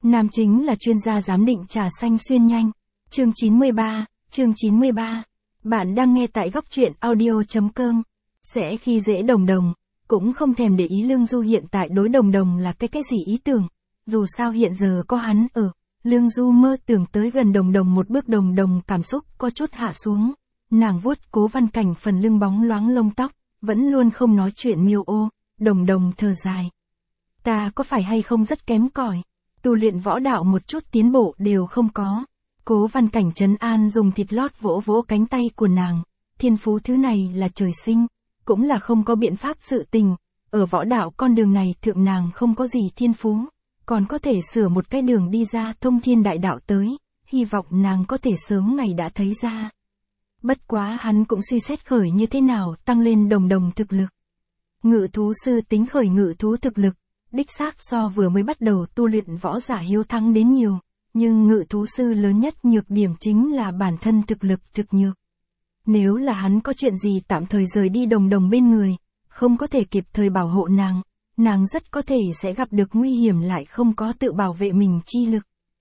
Nam chính là chuyên gia giám định trà xanh xuyên nhanh. Chương 93. Bạn đang nghe tại góc truyện audio.com. Sẽ khi dễ Đồng Đồng, cũng không thèm để ý Lương Du hiện tại đối Đồng Đồng là cái gì ý tưởng. Dù sao hiện giờ có hắn ở, Lương Du mơ tưởng tới gần Đồng Đồng một bước. Đồng Đồng cảm xúc có chút hạ xuống. Nàng vuốt Cố Văn Cảnh phần lưng bóng loáng lông tóc, vẫn luôn không nói chuyện miêu ô. Đồng Đồng thở dài. Ta có phải hay không rất kém cỏi, tu luyện võ đạo một chút tiến bộ đều không có. Cố Văn Cảnh trấn an dùng thịt lót vỗ vỗ cánh tay của nàng. Thiên phú thứ này là trời sinh, cũng là không có biện pháp sự tình. Ở võ đạo con đường này thượng nàng không có gì thiên phú, còn có thể sửa một cái đường đi ra thông thiên đại đạo tới. Hy vọng nàng có thể sớm ngày đã thấy ra. Bất quá hắn cũng suy xét khởi như thế nào tăng lên Đồng Đồng thực lực. Ngự thú sư tính khởi ngự thú thực lực, đích xác so vừa mới bắt đầu tu luyện võ giả hiếu thắng đến nhiều. Nhưng ngự thú sư lớn nhất nhược điểm chính là bản thân thực lực thực nhược. Nếu là hắn có chuyện gì tạm thời rời đi Đồng Đồng bên người, không có thể kịp thời bảo hộ nàng, nàng rất có thể sẽ gặp được nguy hiểm lại không có tự bảo vệ mình chi lực.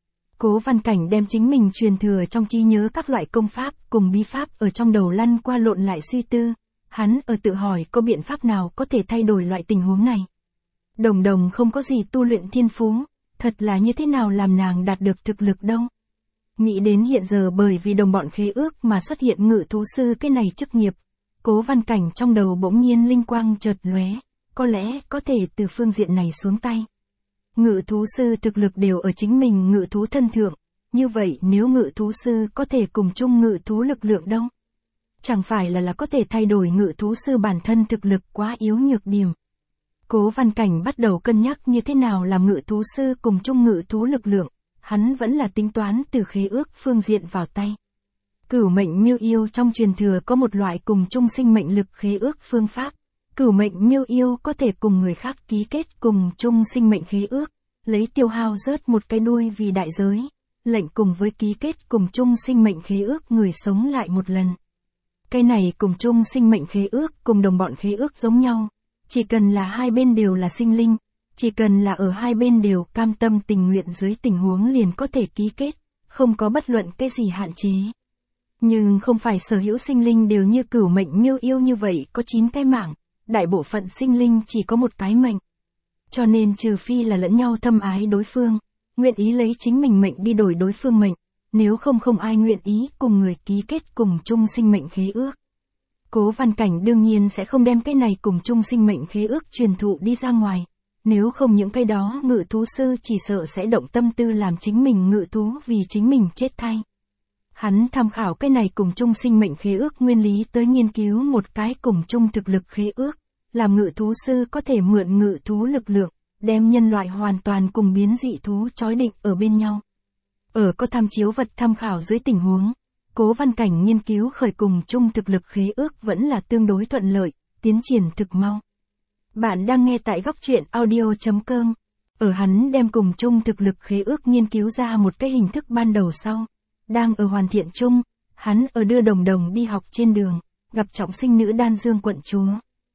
Cố Văn Cảnh đem chính mình truyền thừa trong trí nhớ các loại công pháp cùng bí pháp ở trong đầu lăn qua lộn lại suy tư. Hắn ở tự hỏi có biện pháp nào có thể thay đổi loại tình huống này. Đồng Đồng không có gì tu luyện thiên phú, thật là như thế nào làm nàng đạt được thực lực đâu. Nghĩ đến hiện giờ bởi vì đồng bọn khế ước mà xuất hiện ngự thú sư cái này chức nghiệp, Cố Văn Cảnh trong đầu bỗng nhiên linh quang chợt lóe, có lẽ có thể từ phương diện này xuống tay. Ngự thú sư thực lực đều ở chính mình ngự thú thân thượng, như vậy nếu ngự thú sư có thể cùng chung ngự thú lực lượng đâu? Chẳng phải là có thể thay đổi ngự thú sư bản thân thực lực quá yếu nhược điểm. Cố Văn Cảnh bắt đầu cân nhắc như thế nào làm ngự thú sư cùng chung ngự thú lực lượng, hắn vẫn là tính toán từ khế ước phương diện vào tay. Cửu mệnh miêu yêu trong truyền thừa có một loại cùng chung sinh mệnh lực khế ước phương pháp. Cửu mệnh miêu yêu có thể cùng người khác ký kết cùng chung sinh mệnh khế ước, lấy tiêu hao rớt một cái đuôi vì đại giới, lệnh cùng với ký kết cùng chung sinh mệnh khế ước người sống lại một lần. Cái này cùng chung sinh mệnh khế ước cùng đồng bọn khế ước giống nhau. Chỉ cần là hai bên đều là sinh linh, chỉ cần là ở hai bên đều cam tâm tình nguyện dưới tình huống liền có thể ký kết, không có bất luận cái gì hạn chế. Nhưng không phải sở hữu sinh linh đều như cửu mệnh miêu yêu như vậy có 9 cái mạng, đại bộ phận sinh linh chỉ có một cái mệnh. Cho nên trừ phi là lẫn nhau thâm ái đối phương, nguyện ý lấy chính mình mệnh đi đổi đối phương mệnh, nếu không ai nguyện ý cùng người ký kết cùng chung sinh mệnh khế ước. Cố Văn Cảnh đương nhiên sẽ không đem cái này cùng chung sinh mệnh khế ước truyền thụ đi ra ngoài, nếu không những cái đó ngự thú sư chỉ sợ sẽ động tâm tư làm chính mình ngự thú vì chính mình chết thay. Hắn tham khảo cái này cùng chung sinh mệnh khế ước nguyên lý tới nghiên cứu một cái cùng chung thực lực khế ước, làm ngự thú sư có thể mượn ngự thú lực lượng, đem nhân loại hoàn toàn cùng biến dị thú trói định ở bên nhau. Ở có tham chiếu vật tham khảo dưới tình huống, Cố Văn Cảnh nghiên cứu khởi cùng chung thực lực khế ước vẫn là tương đối thuận lợi, tiến triển thực mau. Bạn đang nghe tại góc truyện audio.com. Ở hắn đem cùng chung thực lực khế ước nghiên cứu ra một cái hình thức ban đầu sau. Đang ở hoàn thiện chung, hắn ở đưa Đồng Đồng đi học trên đường, gặp trọng sinh nữ Đan Dương quận chúa.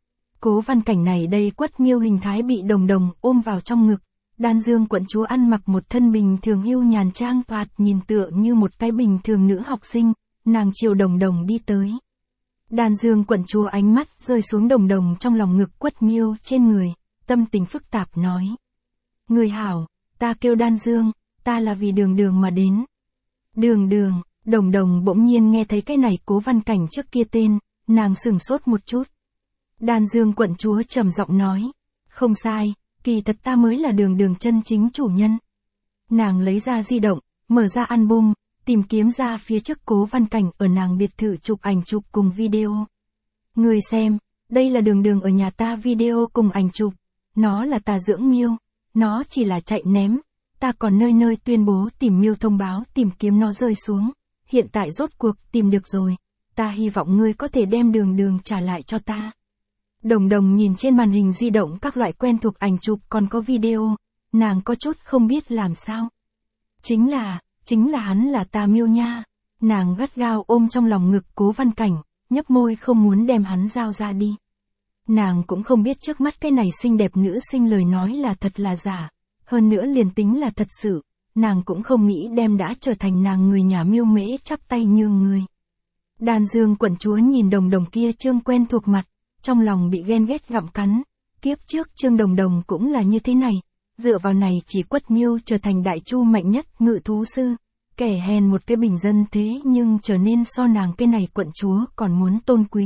Cố Văn Cảnh này đây quất miêu hình thái bị Đồng Đồng ôm vào trong ngực. Đan Dương quận chúa ăn mặc một thân bình thường hưu nhàn trang toạt nhìn tựa như một cái bình thường nữ học sinh, nàng chiều Đồng Đồng đi tới. Đan Dương quận chúa ánh mắt rơi xuống Đồng Đồng trong lòng ngực quất miêu trên người, tâm tình phức tạp nói. Người hảo, ta kêu Đan Dương, ta là vì Đường Đường mà đến. Đường Đường, Đồng Đồng bỗng nhiên nghe thấy cái này Cố Văn Cảnh trước kia tên, nàng sửng sốt một chút. Đan Dương quận chúa trầm giọng nói, không sai, kỳ thật ta mới là Đường Đường chân chính chủ nhân. Nàng lấy ra di động, mở ra album, tìm kiếm ra phía trước Cố Văn Cảnh ở nàng biệt thự chụp ảnh chụp cùng video. Người xem, đây là Đường Đường ở nhà ta video cùng ảnh chụp, nó là ta dưỡng miêu, nó chỉ là chạy ném, ta còn nơi nơi tuyên bố tìm miêu thông báo tìm kiếm nó rơi xuống, hiện tại rốt cuộc tìm được rồi, ta hy vọng ngươi có thể đem Đường Đường trả lại cho ta. Đồng Đồng nhìn trên màn hình di động các loại quen thuộc ảnh chụp còn có video, nàng có chút không biết làm sao. Chính là hắn là ta miêu nha. Nàng gắt gao ôm trong lòng ngực Cố Văn Cảnh, nhấp môi không muốn đem hắn giao ra đi. Nàng cũng không biết trước mắt cái này xinh đẹp nữ sinh lời nói là thật là giả, hơn nữa liền tính là thật sự, nàng cũng không nghĩ đem đã trở thành nàng người nhà Miêu Mễ chắp tay nhường người. Đan Dương quận chúa nhìn Đồng Đồng kia trương quen thuộc mặt, trong lòng bị ghen ghét gặm cắn, kiếp trước Trương Đồng Đồng cũng là như thế này, dựa vào này chỉ quất miêu trở thành đại chu mạnh nhất ngự thú sư, kẻ hèn một cái bình dân thế nhưng trở nên so nàng cái này quận chúa còn muốn tôn quý.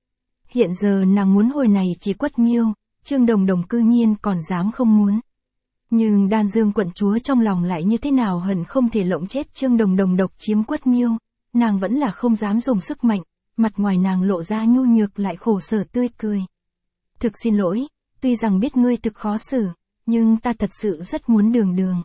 Hiện giờ nàng muốn hồi này chỉ quất miêu, Trương Đồng Đồng cư nhiên còn dám không muốn. Nhưng Đan Dương quận chúa trong lòng lại như thế nào hận không thể lộng chết Trương Đồng Đồng độc chiếm quất miêu, nàng vẫn là không dám dùng sức mạnh, mặt ngoài nàng lộ ra nhu nhược lại khổ sở tươi cười. Thực xin lỗi, tuy rằng biết ngươi thực khó xử, nhưng ta thật sự rất muốn Đường Đường.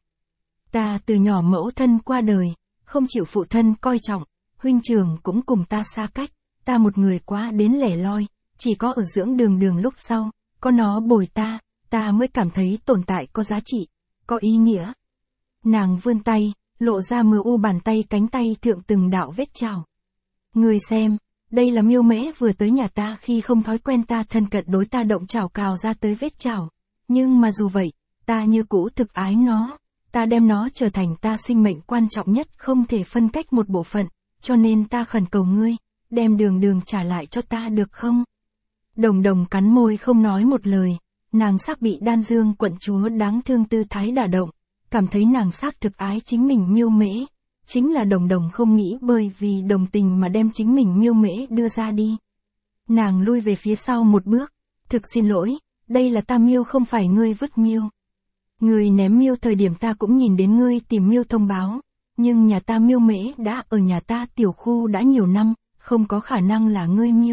Ta từ nhỏ mẫu thân qua đời, không chịu phụ thân coi trọng, huynh trưởng cũng cùng ta xa cách, ta một người quá đến lẻ loi, chỉ có ở dưỡng Đường Đường lúc sau, có nó bồi ta mới cảm thấy tồn tại có giá trị, có ý nghĩa. Nàng vươn tay, lộ ra mờ u bàn tay cánh tay thượng từng đạo vết chảo. Ngươi xem, đây là Miêu Mễ vừa tới nhà ta khi không thói quen ta thân cận đối ta động chảo cào ra tới vết chảo. Nhưng mà dù vậy, ta như cũ thực ái nó, ta đem nó trở thành ta sinh mệnh quan trọng nhất không thể phân cách một bộ phận, cho nên ta khẩn cầu ngươi, đem Đường Đường trả lại cho ta được không? Đồng Đồng cắn môi không nói một lời, nàng xác bị Đan Dương quận chúa đáng thương tư thái đả động, cảm thấy nàng xác thực ái chính mình Miêu Mễ, chính là Đồng Đồng không nghĩ bởi vì đồng tình mà đem chính mình Miêu Mễ đưa ra đi. Nàng lui về phía sau một bước, thực xin lỗi, đây là ta miêu không phải ngươi vứt miêu. Ngươi ném miêu thời điểm ta cũng nhìn đến ngươi tìm miêu thông báo, nhưng nhà ta Miêu Mễ đã ở nhà ta tiểu khu đã nhiều năm, không có khả năng là ngươi miêu.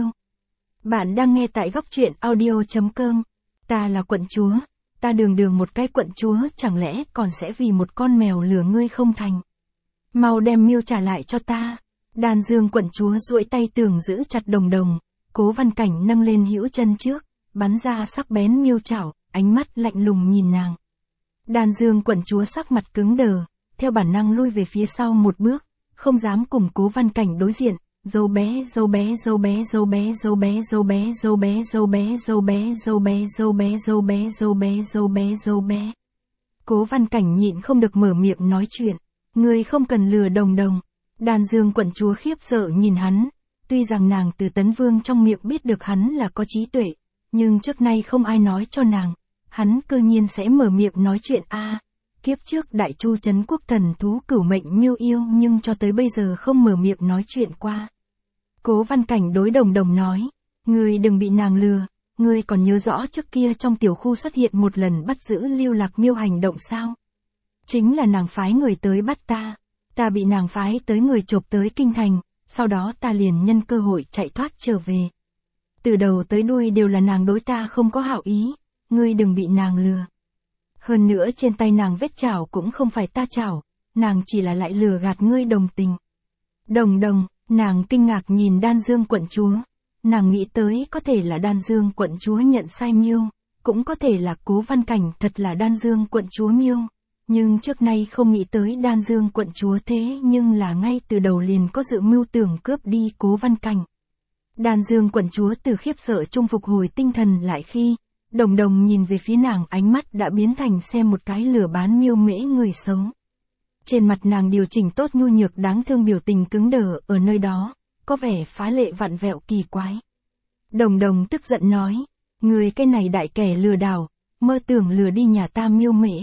Bạn đang nghe tại góc truyện audio.com. Ta là quận chúa, ta Đường Đường một cái quận chúa chẳng lẽ còn sẽ vì một con mèo lừa ngươi không thành. Mau đem miêu trả lại cho ta. Đan Dương quận chúa duỗi tay tưởng giữ chặt Đồng Đồng, Cố Văn Cảnh nâng lên hữu chân trước, bắn ra sắc bén miêu chảo, ánh mắt lạnh lùng nhìn nàng. Đan Dương quận chúa sắc mặt cứng đờ, theo bản năng lui về phía sau một bước, không dám cùng Cố Văn Cảnh đối diện. Dâu bé, dâu bé, dâu bé, dâu bé, dâu bé, dâu bé, dâu bé, dâu bé, dâu bé, dâu bé, dâu bé, dâu bé, dâu bé, dâu bé, dâu bé. Cố Văn Cảnh nhịn không được mở miệng nói chuyện. Ngươi không cần lừa Đồng Đồng. Đan Dương quận chúa khiếp sợ nhìn hắn. Tuy rằng nàng từ Tấn Vương trong miệng biết được hắn là có trí tuệ, nhưng trước nay không ai nói cho nàng. Hắn cư nhiên sẽ mở miệng nói chuyện a. Kiếp trước Đại Chu Trấn Quốc thần thú cửu mệnh miêu yêu nhưng cho tới bây giờ không mở miệng nói chuyện qua. Cố Văn Cảnh đối Đồng Đồng nói, ngươi đừng bị nàng lừa, ngươi còn nhớ rõ trước kia trong tiểu khu xuất hiện một lần bắt giữ Lưu Lạc Miêu hành động sao? Chính là nàng phái người tới bắt ta bị nàng phái tới người chộp tới kinh thành, sau đó ta liền nhân cơ hội chạy thoát trở về. Từ đầu tới đuôi đều là nàng đối ta không có hảo ý, ngươi đừng bị nàng lừa. Hơn nữa trên tay nàng vết chảo cũng không phải ta chảo, nàng chỉ là lại lừa gạt ngươi đồng tình. Đồng Đồng. Nàng kinh ngạc nhìn Đan Dương quận chúa, nàng nghĩ tới có thể là Đan Dương quận chúa nhận sai miêu, cũng có thể là Cố Văn Cảnh thật là Đan Dương quận chúa miêu, nhưng trước nay không nghĩ tới Đan Dương quận chúa thế nhưng là ngay từ đầu liền có dự mưu tưởng cướp đi Cố Văn Cảnh. Đan Dương quận chúa từ khiếp sợ trung phục hồi tinh thần lại khi, Đồng Đồng nhìn về phía nàng ánh mắt đã biến thành xem một cái lừa bán Miêu Mễ người xấu. Trên mặt nàng điều chỉnh tốt nhu nhược đáng thương biểu tình cứng đờ ở nơi đó, có vẻ phá lệ vặn vẹo kỳ quái. Đồng Đồng tức giận nói, ngươi cái này đại kẻ lừa đảo, mơ tưởng lừa đi nhà ta Miêu Mễ.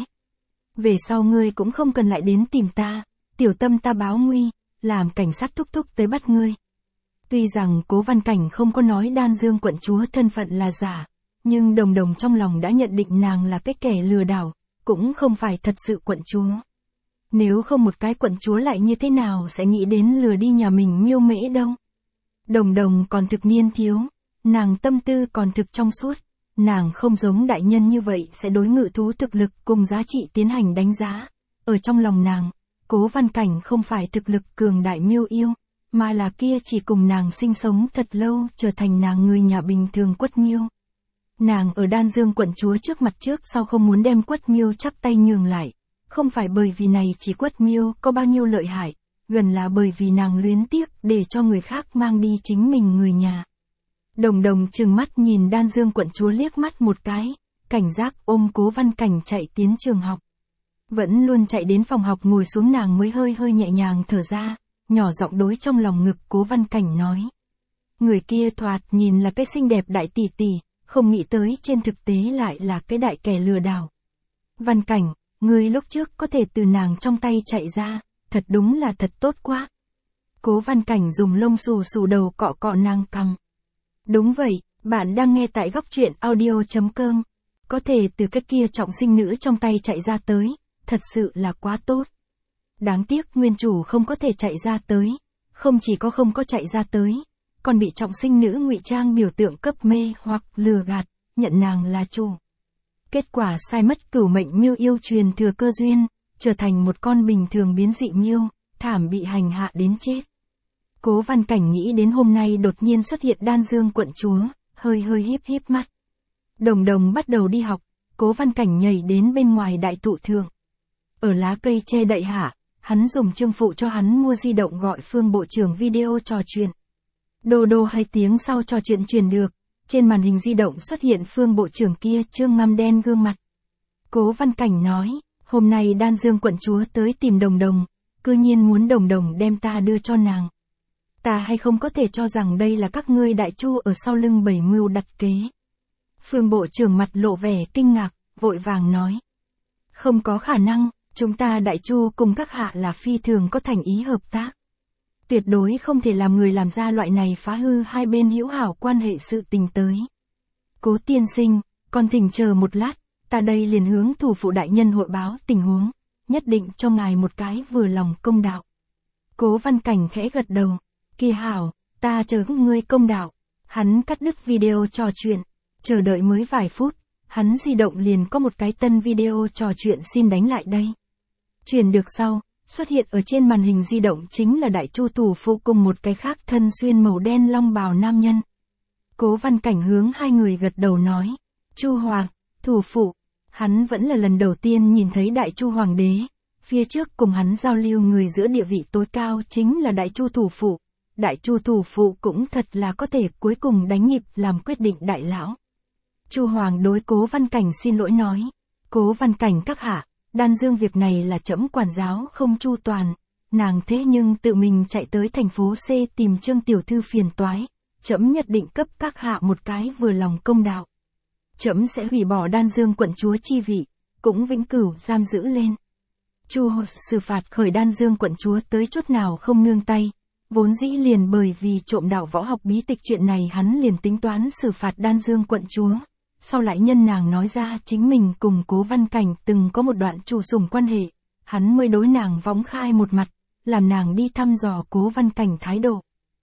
Về sau ngươi cũng không cần lại đến tìm ta, tiểu tâm ta báo nguy, làm cảnh sát thúc thúc tới bắt ngươi. Tuy rằng Cố Văn Cảnh không có nói Đan Dương quận chúa thân phận là giả, nhưng Đồng Đồng trong lòng đã nhận định nàng là cái kẻ lừa đảo, cũng không phải thật sự quận chúa. Nếu không một cái quận chúa lại như thế nào sẽ nghĩ đến lừa đi nhà mình Miêu Mễ đâu. Đồng Đồng còn thực niên thiếu, nàng tâm tư còn thực trong suốt, nàng không giống đại nhân như vậy sẽ đối ngự thú thực lực cùng giá trị tiến hành đánh giá. Ở trong lòng nàng, Cố Văn Cảnh không phải thực lực cường đại miêu yêu, mà là kia chỉ cùng nàng sinh sống thật lâu trở thành nàng người nhà bình thường quất miêu. Nàng ở Đan Dương quận chúa trước mặt trước sau không muốn đem quất miêu chắp tay nhường lại. Không phải bởi vì này chỉ quất miêu có bao nhiêu lợi hại, gần là bởi vì nàng luyến tiếc để cho người khác mang đi chính mình người nhà. Đồng Đồng trừng mắt nhìn Đan Dương quận chúa liếc mắt một cái, cảnh giác ôm Cố Văn Cảnh chạy tiến trường học. Vẫn luôn chạy đến phòng học ngồi xuống nàng mới hơi hơi nhẹ nhàng thở ra, nhỏ giọng đối trong lòng ngực Cố Văn Cảnh nói. Người kia thoạt nhìn là cái xinh đẹp đại tỷ tỷ, không nghĩ tới trên thực tế lại là cái đại kẻ lừa đảo. Văn Cảnh, ngươi lúc trước có thể từ nàng trong tay chạy ra, thật đúng là thật tốt quá. Cố Văn Cảnh dùng lông xù xù đầu cọ cọ nàng cằm. Đúng vậy, bạn đang nghe tại góc truyện audio.com. Có thể từ cái kia trọng sinh nữ trong tay chạy ra tới, thật sự là quá tốt. Đáng tiếc nguyên chủ không có thể chạy ra tới, không chỉ có không có chạy ra tới, còn bị trọng sinh nữ ngụy trang biểu tượng cấp mê hoặc lừa gạt, nhận nàng là chủ. Kết quả sai mất cửu mệnh miêu yêu truyền thừa cơ duyên, trở thành một con bình thường biến dị miêu, thảm bị hành hạ đến chết. Cố Văn Cảnh nghĩ đến hôm nay đột nhiên xuất hiện Đan Dương quận chúa, hơi hơi híp híp mắt. Đồng Đồng bắt đầu đi học, Cố Văn Cảnh nhảy đến bên ngoài đại thụ thượng. Ở lá cây che đậy hạ, hắn dùng Trương Phụ cho hắn mua di động gọi Phương Bộ trưởng video trò chuyện. Đô đô 2 tiếng sau trò chuyện truyền được, trên màn hình di động xuất hiện Phương Bộ trưởng kia trương ngăm đen gương mặt. Cố Văn Cảnh nói, hôm nay Đan Dương quận chúa tới tìm Đồng Đồng, cư nhiên muốn Đồng Đồng đem ta đưa cho nàng. Ta hay không có thể cho rằng đây là các ngươi đại chu ở sau lưng bày mưu đặt kế. Phương Bộ trưởng mặt lộ vẻ kinh ngạc, vội vàng nói. Không có khả năng, chúng ta đại chu cùng các hạ là phi thường có thành ý hợp tác. Tuyệt đối không thể làm người làm ra loại này phá hư hai bên hữu hảo quan hệ sự tình tới. Cố tiên sinh, con thỉnh chờ một lát, ta đây liền hướng thủ phụ đại nhân hội báo tình huống, nhất định cho ngài một cái vừa lòng công đạo. Cố Văn Cảnh khẽ gật đầu, kia hảo, ta chờ ngươi công đạo. Hắn cắt đứt video trò chuyện, chờ đợi mới vài phút, hắn di động liền có một cái tân video trò chuyện xin đánh lại đây. Truyền được sau, xuất hiện ở trên màn hình di động chính là đại chu thủ phụ cùng một cái khác thân xuyên màu đen long bào nam nhân. Cố Văn Cảnh hướng hai người gật đầu nói, Chu Hoàng, thủ phụ, hắn vẫn là lần đầu tiên nhìn thấy đại chu hoàng đế, phía trước cùng hắn giao lưu người giữa địa vị tối cao chính là đại chu thủ phụ. Đại chu thủ phụ cũng thật là có thể cuối cùng đánh nhịp làm quyết định đại lão. Chu Hoàng đối Cố Văn Cảnh xin lỗi nói, Cố Văn Cảnh các hạ, Đan Dương việc này là trẫm quản giáo không chu toàn, nàng thế nhưng tự mình chạy tới thành phố C tìm Trương tiểu thư phiền toái, trẫm nhất định cấp các hạ một cái vừa lòng công đạo. Trẫm sẽ hủy bỏ Đan Dương quận chúa chi vị, cũng vĩnh cửu giam giữ lên. Chu Hồ xử phạt khởi Đan Dương quận chúa tới chút nào không nương tay. Vốn dĩ liền bởi vì trộm đạo võ học bí tịch chuyện này hắn liền tính toán xử phạt Đan Dương quận chúa. Sau lại nhân nàng nói ra chính mình cùng Cố Văn Cảnh từng có một đoạn chủ sủng quan hệ, hắn mới đối nàng võng khai một mặt, làm nàng đi thăm dò Cố Văn Cảnh thái độ.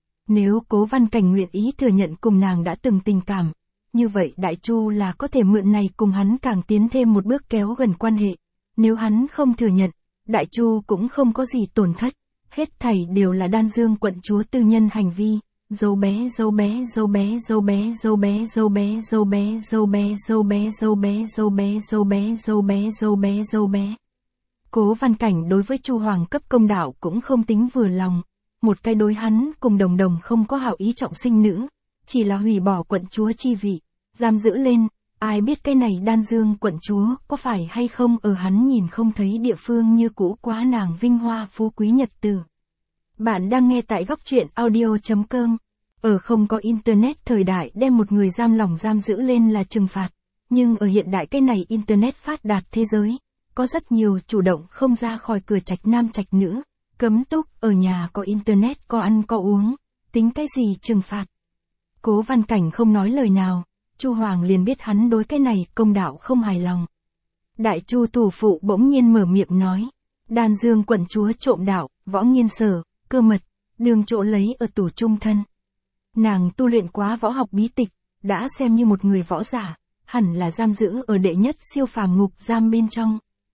Nếu Cố Văn Cảnh nguyện ý thừa nhận cùng nàng đã từng tình cảm, như vậy đại chu là có thể mượn này cùng hắn càng tiến thêm một bước kéo gần quan hệ. Nếu hắn không thừa nhận, đại chu cũng không có gì tổn thất. Hết thảy đều là Đan Dương quận chúa tư nhân hành vi, dâu bé dâu bé dâu bé dâu bé dâu bé dâu bé dâu bé dâu bé dâu bé dâu bé dâu bé dâu bé dâu bé dâu bé dâu bé. Cố Văn Cảnh đối với Chu Hoàng cấp công đạo cũng không tính vừa lòng, một cái đối hắn cùng Đồng Đồng không có hảo ý trọng sinh nữ, chỉ là hủy bỏ quận chúa chi vị, giam giữ lên, ai biết cái này Đan Dương quận chúa có phải hay không ở hắn nhìn không thấy địa phương như cũ quá nàng vinh hoa phú quý nhật tử. Bạn đang nghe tại góc truyện audio.com. Ở không có internet thời đại đem một người giam lỏng giam giữ lên là trừng phạt, nhưng ở hiện đại cái này internet phát đạt thế giới, có rất nhiều chủ động không ra khỏi cửa trạch nam trạch nữ, cấm túc ở nhà có internet có ăn có uống, tính cái gì trừng phạt. Cố Văn Cảnh không nói lời nào, Chu Hoàng liền biết hắn đối cái này công đạo không hài lòng. Đại chu thủ phụ bỗng nhiên mở miệng nói, Đan Dương quận chúa trộm đạo, võ nghiên sở, cơ mật, đường chỗ lấy ở tủ trung thân. Nàng tu luyện quá võ học bí tịch, đã xem như một người võ giả, hẳn là giam giữ ở đệ nhất siêu phàm ngục giam bên trong.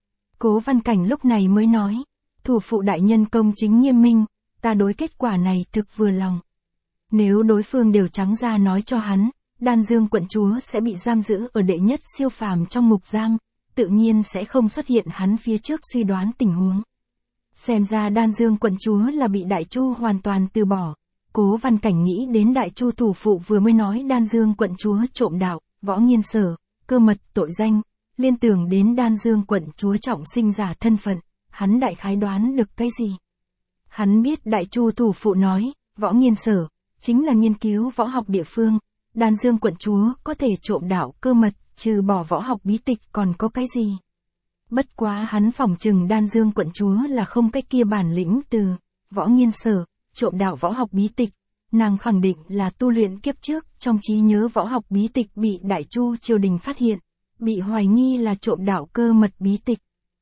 Cố Văn Cảnh lúc này mới nói, thủ phụ đại nhân công chính nghiêm minh, ta đối kết quả này thực vừa lòng. Nếu đối phương đều trắng ra nói cho hắn, Đan Dương quận chúa sẽ bị giam giữ ở đệ nhất siêu phàm trong ngục giam, tự nhiên sẽ không xuất hiện hắn phía trước suy đoán tình huống. Xem ra Đan Dương quận chúa là bị đại chu hoàn toàn từ bỏ. Cố Văn Cảnh nghĩ đến đại chu thủ phụ vừa mới nói Đan Dương quận chúa trộm đạo, võ nghiên sở, cơ mật tội danh, liên tưởng đến Đan Dương quận chúa trọng sinh giả thân phận, hắn đại khái đoán được cái gì. Hắn biết Đại Chu thủ phụ nói, Võ Nghiên Sở, chính là nghiên cứu võ học địa phương, Đan Dương quận chúa có thể trộm đạo cơ mật, trừ bỏ võ học bí tịch còn có cái gì. Bất quá hắn phỏng chừng Đan Dương quận chúa là không cái kia bản lĩnh từ Võ Nghiên Sở, trộm đạo võ học bí tịch, nàng khẳng định là tu luyện kiếp trước, trong trí nhớ võ học bí tịch bị Đại Chu triều đình phát hiện, bị hoài nghi là trộm đạo cơ mật bí tịch.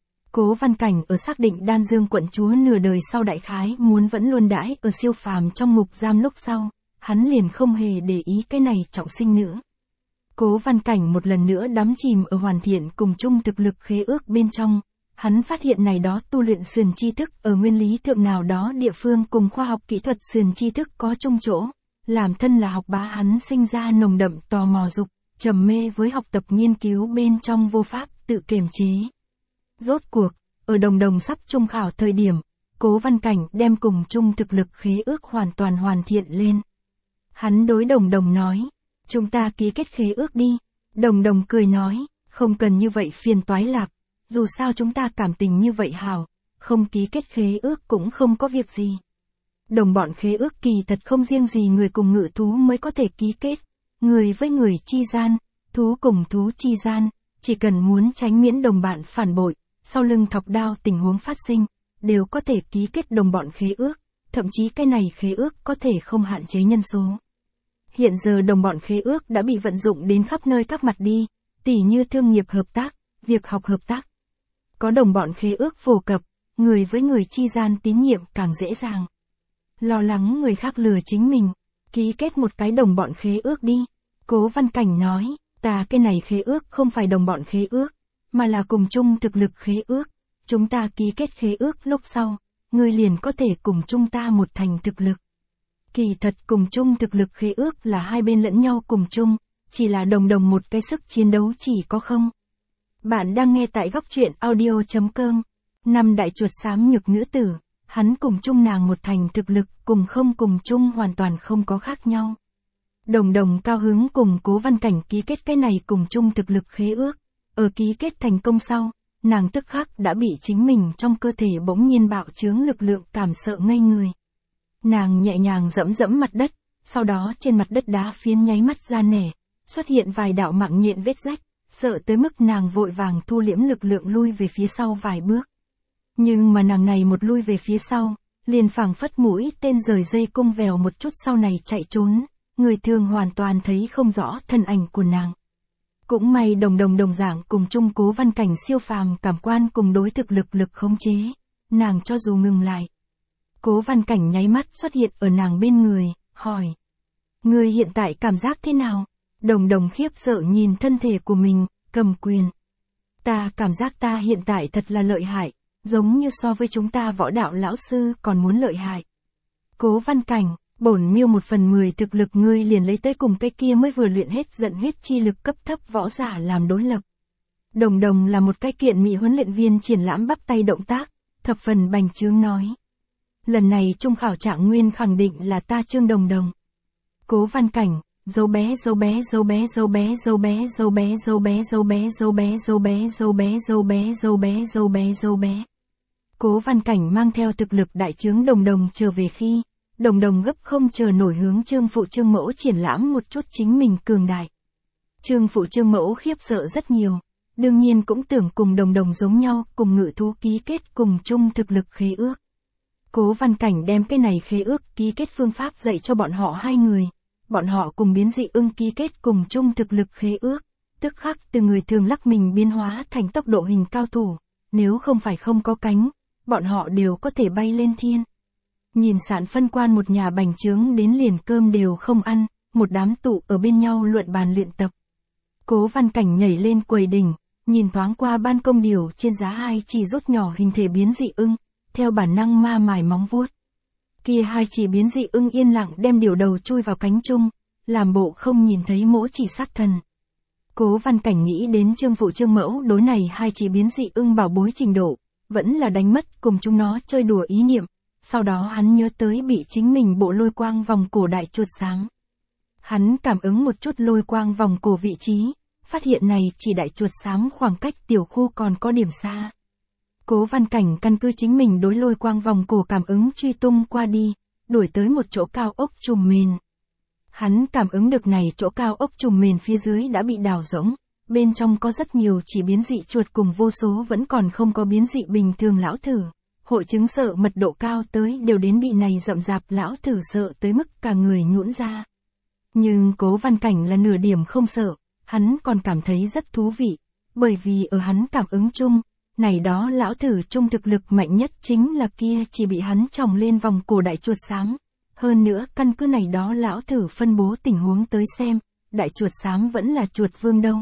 Cố Văn Cảnh ở xác định Đan Dương quận chúa nửa đời sau đại khái muốn vẫn luôn đãi ở siêu phàm trong ngục giam lúc sau, hắn liền không hề để ý cái này trọng sinh nữa. Cố Văn Cảnh một lần nữa đắm chìm ở hoàn thiện cùng chung thực lực khế ước bên trong, hắn phát hiện này đó tu luyện sườn tri thức ở nguyên lý thượng nào đó địa phương cùng khoa học kỹ thuật sườn tri thức có chung chỗ, làm thân là học bá hắn sinh ra nồng đậm tò mò dục, trầm mê với học tập nghiên cứu bên trong vô pháp tự kiềm chế. Rốt cuộc, ở Đồng Đồng sắp trung khảo thời điểm, Cố Văn Cảnh đem cùng chung thực lực khế ước hoàn toàn hoàn thiện lên. Hắn đối Đồng Đồng nói, chúng ta ký kết khế ước đi. Đồng Đồng cười nói, không cần như vậy phiền toái lạc, dù sao chúng ta cảm tình như vậy hảo, không ký kết khế ước cũng không có việc gì. Đồng bọn khế ước kỳ thật không riêng gì người cùng ngự thú mới có thể ký kết, người với người chi gian, thú cùng thú chi gian, chỉ cần muốn tránh miễn đồng bạn phản bội, sau lưng thọc đao tình huống phát sinh, đều có thể ký kết đồng bọn khế ước, thậm chí cái này khế ước có thể không hạn chế nhân số. Hiện giờ đồng bọn khế ước đã bị vận dụng đến khắp nơi các mặt đi, tỉ như thương nghiệp hợp tác, việc học hợp tác. Có đồng bọn khế ước phổ cập, người với người chi gian tín nhiệm càng dễ dàng. Lo lắng người khác lừa chính mình, ký kết một cái đồng bọn khế ước đi. Cố Văn Cảnh nói, ta cái này khế ước không phải đồng bọn khế ước, mà là cùng chung thực lực khế ước. Chúng ta ký kết khế ước lúc sau, người liền có thể cùng chung ta một thành thực lực. Kỳ thật cùng chung thực lực khế ước là hai bên lẫn nhau cùng chung, chỉ là đồng đồng một cái sức chiến đấu chỉ có không. Bạn đang nghe tại góc truyện audio.com. Năm đại chuột xám nhược nữ tử, hắn cùng chung nàng một thành thực lực cùng không cùng chung hoàn toàn không có khác nhau. Đồng đồng cao hứng cùng Cố Văn Cảnh ký kết cái này cùng chung thực lực khế ước. Ở ký kết thành công sau, nàng tức khắc đã bị chính mình trong cơ thể bỗng nhiên bạo chướng lực lượng cảm sợ ngây người. Nàng nhẹ nhàng dẫm dẫm mặt đất, sau đó trên mặt đất đá phiến nháy mắt ra nẻ, xuất hiện vài đạo mạng nhện vết rách, sợ tới mức nàng vội vàng thu liễm lực lượng lui về phía sau vài bước. Nhưng mà nàng này một lui về phía sau, liền phảng phất mũi tên rời dây cung vèo một chút sau này chạy trốn, người thường hoàn toàn thấy không rõ thân ảnh của nàng. Cũng may đồng dạng cùng chung Cố Văn Cảnh siêu phàm cảm quan cùng đối thực lực khống chế, nàng cho dù ngừng lại. Cố Văn Cảnh nháy mắt xuất hiện ở nàng bên người, hỏi. Người hiện tại cảm giác thế nào? Đồng khiếp sợ nhìn thân thể của mình, cầm quyền. Ta cảm giác ta hiện tại thật là lợi hại, giống như so với chúng ta võ đạo lão sư còn muốn lợi hại. Cố Văn Cảnh, bổn miêu 1/10 thực lực ngươi liền lấy tới cùng cái kia mới vừa luyện hết giận huyết chi lực cấp thấp võ giả làm đối lập. Đồng là một cái kiện mỹ huấn luyện viên triển lãm bắp tay động tác, thập phần bành trướng nói. Lần này trung khảo trạng nguyên khẳng định là ta Trương Đồng. Cố Văn Cảnh, dấu bé. Cố Văn Cảnh mang theo thực lực đại trướng Đồng trở về khi, Đồng gấp không chờ nổi hướng Trương Phụ Trương Mẫu triển lãm một chút chính mình cường đại. Trương Phụ Trương Mẫu khiếp sợ rất nhiều, đương nhiên cũng tưởng cùng Đồng giống nhau, cùng ngự thú ký kết cùng chung thực lực khế ước. Cố Văn Cảnh đem cái này khế ước ký kết phương pháp dạy cho bọn họ hai người. Bọn họ cùng biến dị ưng ký kết cùng chung thực lực khế ước, tức khắc từ người thường lắc mình biến hóa thành tốc độ hình cao thủ, nếu không phải không có cánh, bọn họ đều có thể bay lên thiên. Nhìn Sạn phân quan một nhà bành trướng đến liền cơm đều không ăn, một đám tụ ở bên nhau luận bàn luyện tập. Cố Văn Cảnh nhảy lên quầy đỉnh, nhìn thoáng qua ban công điều trên giá hai chỉ rốt nhỏ hình thể biến dị ưng, theo bản năng ma mài móng vuốt. Kia hai chỉ biến dị ưng yên lặng đem điều đầu chui vào cánh chung, làm bộ không nhìn thấy mỗ chỉ sát thần. Cố Văn Cảnh nghĩ đến Trương Phụ Trương Mẫu đối này hai chỉ biến dị ưng bảo bối trình độ, vẫn là đánh mất cùng chúng nó chơi đùa ý niệm, sau đó hắn nhớ tới bị chính mình bộ lôi quang vòng cổ đại chuột sáng. Hắn cảm ứng một chút lôi quang vòng cổ vị trí, phát hiện này chỉ đại chuột xám khoảng cách tiểu khu còn có điểm xa. Cố Văn Cảnh căn cứ chính mình đối lôi quang vòng cổ cảm ứng truy tung qua đi, đuổi tới một chỗ cao ốc trùm mền. Hắn cảm ứng được này chỗ cao ốc trùm mền phía dưới đã bị đào rỗng, bên trong có rất nhiều chỉ biến dị chuột cùng vô số vẫn còn không có biến dị bình thường lão thử. Hội chứng sợ mật độ cao tới đều đến bị này rậm rạp lão thử sợ tới mức cả người nhũn ra. Nhưng Cố Văn Cảnh là nửa điểm không sợ, hắn còn cảm thấy rất thú vị, bởi vì ở hắn cảm ứng chung, này đó lão thử chung thực lực mạnh nhất chính là kia chỉ bị hắn tròng lên vòng cổ đại chuột xám. Hơn nữa căn cứ này đó lão thử phân bố tình huống tới xem, đại chuột xám vẫn là chuột vương đâu.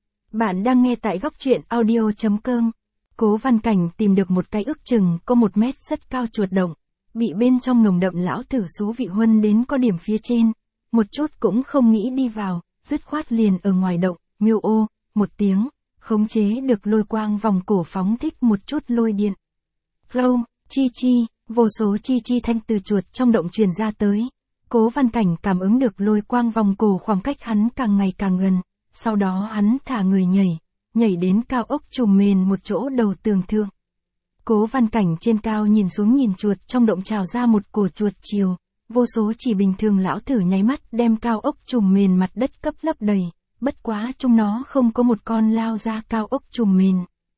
Bạn đang nghe tại góc truyện audio.com. Cố Văn Cảnh tìm được một cái ước chừng có 1 mét rất cao chuột động, bị bên trong nồng đậm lão thử xú vị huân đến có điểm phía trên, một chút cũng không nghĩ đi vào, dứt khoát liền ở ngoài động, miêu ô, một tiếng, khống chế được lôi quang vòng cổ phóng thích một chút lôi điện. Flow, chi chi, vô số chi chi thanh từ chuột trong động truyền ra tới. Cố Văn Cảnh cảm ứng được lôi quang vòng cổ khoảng cách hắn càng ngày càng gần, sau đó hắn thả người nhảy đến cao ốc trùm mền một chỗ đầu tường thượng. Cố Văn Cảnh trên cao nhìn xuống nhìn chuột trong động trào ra một cổ chuột chiều, vô số chỉ bình thường lão thử nháy mắt đem cao ốc trùm mền mặt đất cấp lấp đầy, bất quá trong nó không có một con lao ra cao ốc trùm mền.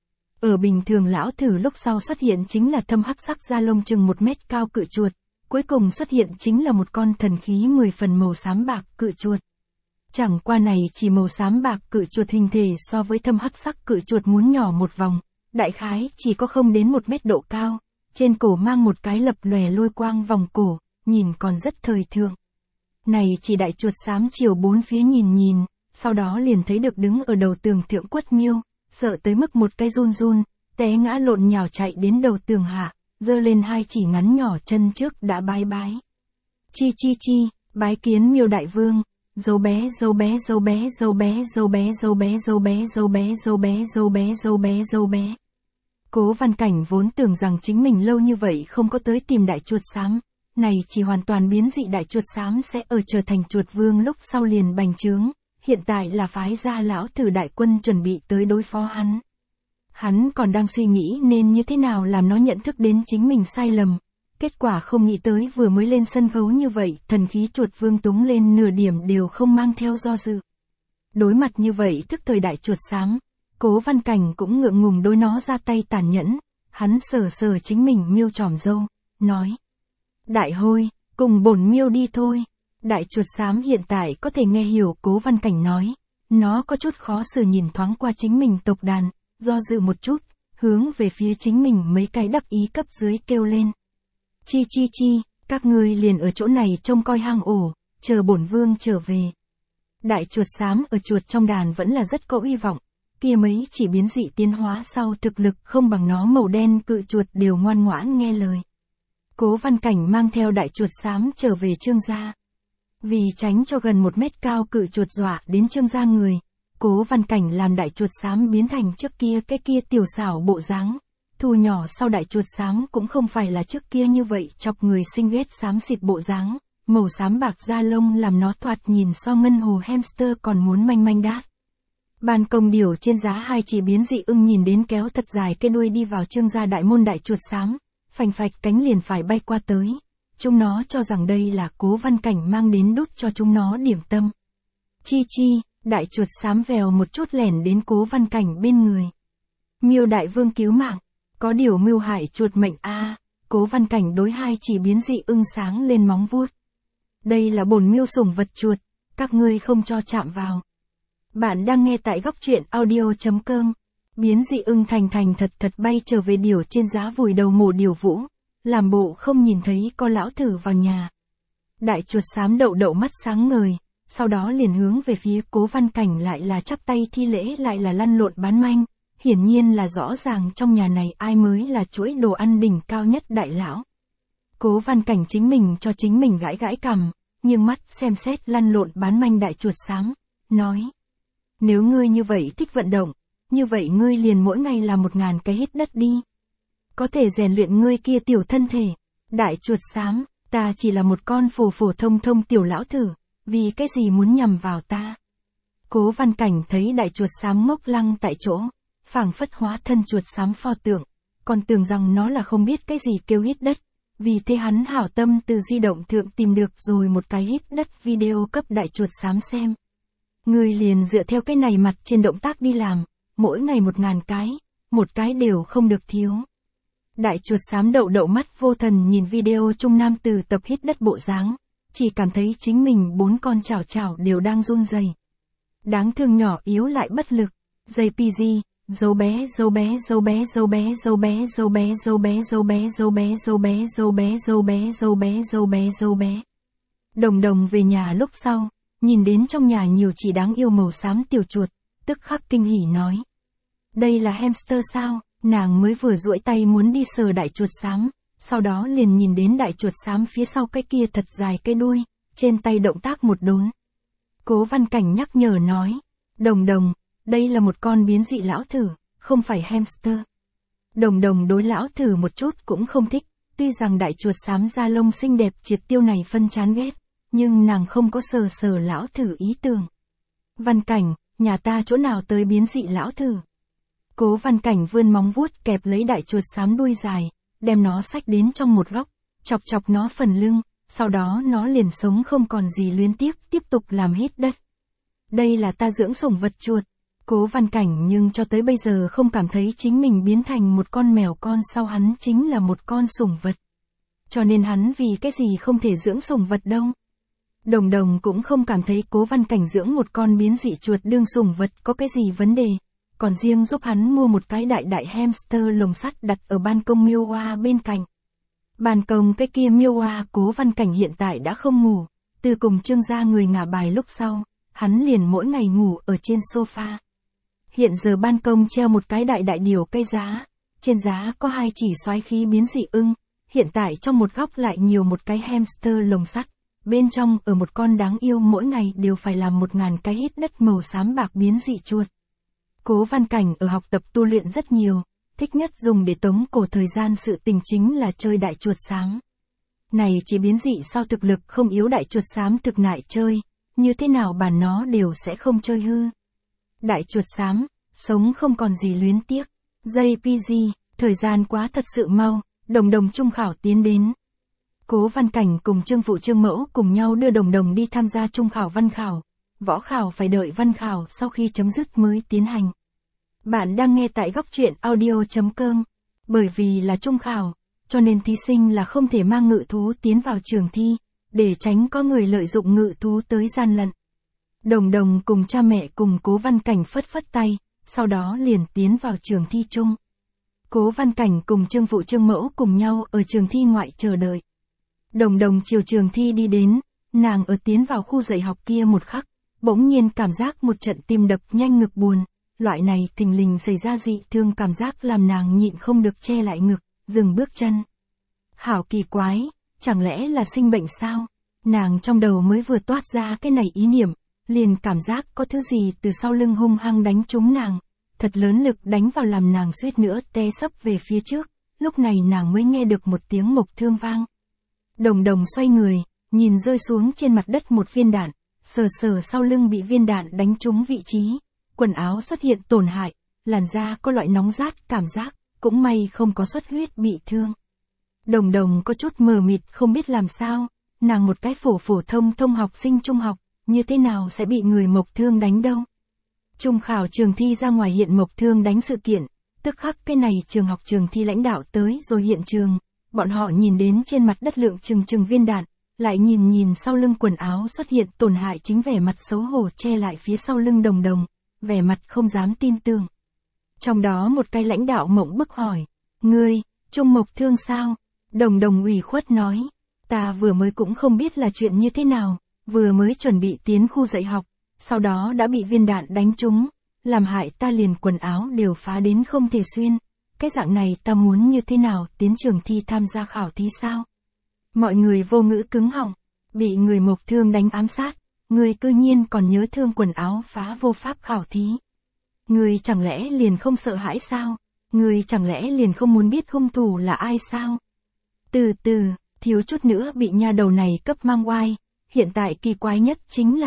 Ở bình thường lão thử lúc sau xuất hiện chính là thâm hắc sắc da lông chừng 1 mét cao cự chuột, cuối cùng xuất hiện chính là một con thần khí 10 phần màu xám bạc cự chuột. Chẳng qua này chỉ màu xám bạc cự chuột hình thể so với thâm hắc sắc cự chuột muốn nhỏ một vòng, đại khái chỉ có không đến 1 mét độ cao, trên cổ mang một cái lập lòe lôi quang vòng cổ, nhìn còn rất thời thượng. Này chỉ đại chuột xám chiều bốn phía nhìn, sau đó liền thấy được đứng ở đầu tường thượng Quất Miêu, sợ tới mức một cái run, té ngã lộn nhào chạy đến đầu tường hạ, giơ lên 2 chỉ ngắn nhỏ chân trước đã bái. Chi, bái kiến Miêu đại vương. Dâu bé. Cố Văn Cảnh vốn tưởng rằng chính mình lâu như vậy không có tới tìm đại chuột xám, này chỉ hoàn toàn biến dị đại chuột xám sẽ ở trở thành chuột vương lúc sau liền bành trướng, hiện tại là phái ra lão thử đại quân chuẩn bị tới đối phó hắn. Hắn còn đang suy nghĩ nên như thế nào làm nó nhận thức đến chính mình sai lầm. Kết quả không nghĩ tới vừa mới lên sân khấu như vậy, thần khí chuột vương túng lên nửa điểm đều không mang theo do dự. Đối mặt như vậy thức thời đại chuột xám, Cố Văn Cảnh cũng ngượng ngùng đối nó ra tay tàn nhẫn, hắn sờ chính mình miêu tròm râu, nói. Đại hôi, cùng bổn miêu đi thôi. Đại chuột xám hiện tại có thể nghe hiểu Cố Văn Cảnh nói, nó có chút khó xử nhìn thoáng qua chính mình tộc đàn, do dự một chút, hướng về phía chính mình mấy cái đắc ý cấp dưới kêu lên. Chi, các ngươi liền ở chỗ này trông coi hang ổ, chờ bổn vương trở về. Đại chuột xám ở chuột trong đàn vẫn là rất có uy vọng, kia mấy chỉ biến dị tiến hóa sau thực lực không bằng nó màu đen cự chuột đều ngoan ngoãn nghe lời. Cố Văn Cảnh mang theo đại chuột xám trở về Trương gia. Vì tránh cho gần 1 mét cao cự chuột dọa đến Trương gia người, Cố Văn Cảnh làm đại chuột xám biến thành trước kia cái kia tiểu xảo bộ dáng. Thu nhỏ sau đại chuột xám cũng không phải là trước kia như vậy chọc người sinh ghét xám xịt bộ dáng, màu xám bạc da lông làm nó thoạt nhìn so ngân hồ hamster còn muốn manh đát. Ban công điểu trên giá 2 chỉ biến dị ưng nhìn đến kéo thật dài cái đuôi đi vào Trương gia đại môn đại chuột xám, phành phạch cánh liền phải bay qua tới. Chúng nó cho rằng đây là Cố Văn Cảnh mang đến đút cho chúng nó điểm tâm. Chi, đại chuột xám vèo một chút lẻn đến Cố Văn Cảnh bên người. Miêu đại vương cứu mạng. Có điều mưu hại chuột mệnh a. Cố Văn Cảnh đối 2 chỉ biến dị ưng sáng lên móng vuốt. Đây là bổn miêu sủng vật chuột, các ngươi không cho chạm vào. Bạn đang nghe tại góc truyện audio.com. Biến dị ưng thành thật bay trở về điểu trên giá vùi đầu mổ điểu vũ, làm bộ không nhìn thấy có lão thử vào nhà. Đại chuột xám đậu mắt sáng ngời, sau đó liền hướng về phía Cố Văn Cảnh lại là chắp tay thi lễ lại là lăn lộn bán manh. Hiển nhiên là rõ ràng trong nhà này ai mới là chuỗi đồ ăn đỉnh cao nhất đại lão. Cố Văn Cảnh chính mình cho chính mình gãi cằm, nhưng mắt xem xét lăn lộn bán manh đại chuột xám, nói. Nếu ngươi như vậy thích vận động, như vậy ngươi liền mỗi ngày làm 1000 cái hít đất đi. Có thể rèn luyện ngươi kia tiểu thân thể. Đại chuột xám, ta chỉ là một con phổ thông tiểu lão thử, vì cái gì muốn nhầm vào ta. Cố Văn Cảnh thấy đại chuột xám ngốc lăng tại chỗ, phảng phất hóa thân chuột xám pho tượng, còn tưởng rằng nó là không biết cái gì kêu hít đất. Vì thế hắn hảo tâm từ di động thượng tìm được rồi một cái hít đất video cấp đại chuột xám xem. Người liền dựa theo cái này mặt trên động tác đi làm, mỗi ngày 1000 cái, một cái đều không được thiếu. Đại chuột xám đậu đậu mắt vô thần nhìn video trung nam từ tập hít đất bộ dáng, chỉ cảm thấy chính mình 4 con chảo chảo đều đang run rẩy. Đáng thương nhỏ yếu lại bất lực. JPG, dấu bé dấu bé dấu bé dấu bé dấu bé dấu bé dấu bé dấu bé dấu bé dấu bé dấu bé dấu bé dấu bé dấu bé dấu bé. Đồng Đồng về nhà lúc sau, nhìn đến trong nhà nhiều chỉ đáng yêu màu xám tiểu chuột, tức khắc kinh hỉ nói. Đây là hamster sao? Nàng mới vừa duỗi tay muốn đi sờ đại chuột xám, sau đó liền nhìn đến đại chuột xám phía sau cái kia thật dài cái đuôi, trên tay động tác một đốn. Cố Văn Cảnh nhắc nhở nói, Đồng Đồng, đây là một con biến dị lão thử, không phải hamster. Đồng Đồng đối lão thử một chút cũng không thích, tuy rằng đại chuột xám da lông xinh đẹp triệt tiêu này phân chán ghét, nhưng nàng không có sờ sờ lão thử ý tưởng. Văn Cảnh, nhà ta chỗ nào tới biến dị lão thử? Cố Văn Cảnh vươn móng vuốt kẹp lấy đại chuột xám đuôi dài, đem nó xách đến trong một góc, chọc chọc nó phần lưng, sau đó nó liền sống không còn gì luyến tiếc, tiếp tục làm hít đất. Đây là ta dưỡng sủng vật chuột. Cố Văn Cảnh nhưng cho tới bây giờ không cảm thấy chính mình biến thành một con mèo con, sau hắn chính là một con sủng vật. Cho nên hắn vì cái gì không thể dưỡng sủng vật đâu. Đồng Đồng cũng không cảm thấy Cố Văn Cảnh dưỡng một con biến dị chuột đương sủng vật có cái gì vấn đề, còn riêng giúp hắn mua một cái đại đại hamster lồng sắt đặt ở ban công miêu oa bên cạnh. Ban công cái kia miêu oa Cố Văn Cảnh hiện tại đã không ngủ, từ cùng Trương gia người ngả bài lúc sau, hắn liền mỗi ngày ngủ ở trên sofa. Hiện giờ ban công treo một cái đại đại điều cây giá, trên giá có 2 chỉ soái khí biến dị ưng, hiện tại trong một góc lại nhiều một cái hamster lồng sắt, bên trong ở một con đáng yêu mỗi ngày đều phải làm 1000 cái hít đất màu xám bạc biến dị chuột. Cố Văn Cảnh ở học tập tu luyện rất nhiều, thích nhất dùng để tống cổ thời gian sự tình chính là chơi đại chuột xám. Này chỉ biến dị sao thực lực không yếu đại chuột xám thực nại chơi, như thế nào bản nó đều sẽ không chơi hư. Đại chuột xám, sống không còn gì luyến tiếc. JPG, thời gian quá thật sự mau, Đồng Đồng trung khảo tiến đến. Cố Văn Cảnh cùng Trương Phụ Trương Mẫu cùng nhau đưa Đồng Đồng đi tham gia trung khảo văn khảo. Võ khảo phải đợi văn khảo sau khi chấm dứt mới tiến hành. Bạn đang nghe tại góc truyện audio.com. Bởi vì là trung khảo, cho nên thí sinh là không thể mang ngự thú tiến vào trường thi, để tránh có người lợi dụng ngự thú tới gian lận. Đồng Đồng cùng cha mẹ cùng Cố Văn Cảnh phất phất tay, sau đó liền tiến vào trường thi chung. Cố Văn Cảnh cùng Trương Phụ Trương Mẫu cùng nhau ở trường thi ngoại chờ đợi. Đồng Đồng chiều trường thi đi đến, nàng ở tiến vào khu dạy học kia một khắc, bỗng nhiên cảm giác một trận tim đập nhanh ngực buồn, loại này thình lình xảy ra dị thương cảm giác làm nàng nhịn không được che lại ngực, dừng bước chân. Hảo kỳ quái, chẳng lẽ là sinh bệnh sao? Nàng trong đầu mới vừa toát ra cái này ý niệm, liền cảm giác có thứ gì từ sau lưng hung hăng đánh trúng nàng, thật lớn lực đánh vào làm nàng suýt nữa té sấp về phía trước, lúc này nàng mới nghe được một tiếng mộc thương vang. Đồng Đồng xoay người, nhìn rơi xuống trên mặt đất một viên đạn, sờ sờ sau lưng bị viên đạn đánh trúng vị trí, quần áo xuất hiện tổn hại, làn da có loại nóng rát cảm giác, cũng may không có xuất huyết bị thương. Đồng Đồng có chút mờ mịt không biết làm sao, nàng một cái phổ thông học sinh trung học, như thế nào sẽ bị người mộc thương đánh đâu. Trung khảo trường thi ra ngoài hiện mộc thương đánh sự kiện, tức khắc cái này trường học trường thi lãnh đạo tới rồi hiện trường, bọn họ nhìn đến trên mặt đất lượng chừng viên đạn, lại nhìn sau lưng quần áo xuất hiện tổn hại chính vẻ mặt xấu hổ che lại phía sau lưng Đồng Đồng, vẻ mặt không dám tin tưởng. Trong đó một cái lãnh đạo mộng bức hỏi, ngươi, Trung mộc thương sao? Đồng Đồng ủy khuất nói, ta vừa mới cũng không biết là chuyện như thế nào, vừa mới chuẩn bị tiến khu dạy học, sau đó đã bị viên đạn đánh trúng, làm hại ta liền quần áo đều phá đến không thể xuyên, cái dạng này ta muốn như thế nào tiến trường thi tham gia khảo thí sao? Mọi người vô ngữ cứng họng, bị người mộc thương đánh ám sát, người cư nhiên còn nhớ thương quần áo phá vô pháp khảo thí. Người chẳng lẽ liền không sợ hãi sao? Người chẳng lẽ liền không muốn biết hung thủ là ai sao? Từ từ, thiếu chút nữa bị nha đầu này cấp mang oai, hiện tại kỳ quái nhất chính là,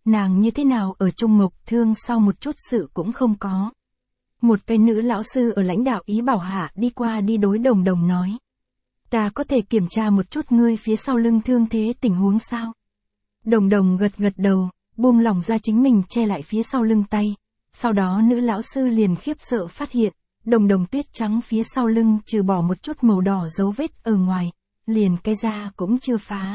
nàng như thế nào ở chung Mộc Thương sau một chút sự cũng không có. Một cái nữ lão sư ở lãnh đạo Ý Bảo Hạ đi qua đi đối Đồng Đồng nói. Ta có thể kiểm tra một chút ngươi phía sau lưng thương thế tình huống sao? Đồng Đồng gật gật đầu, buông lỏng ra chính mình che lại phía sau lưng tay. Sau đó nữ lão sư liền khiếp sợ phát hiện, Đồng Đồng tuyết trắng phía sau lưng trừ bỏ một chút màu đỏ dấu vết ở ngoài, liền cái da cũng chưa phá.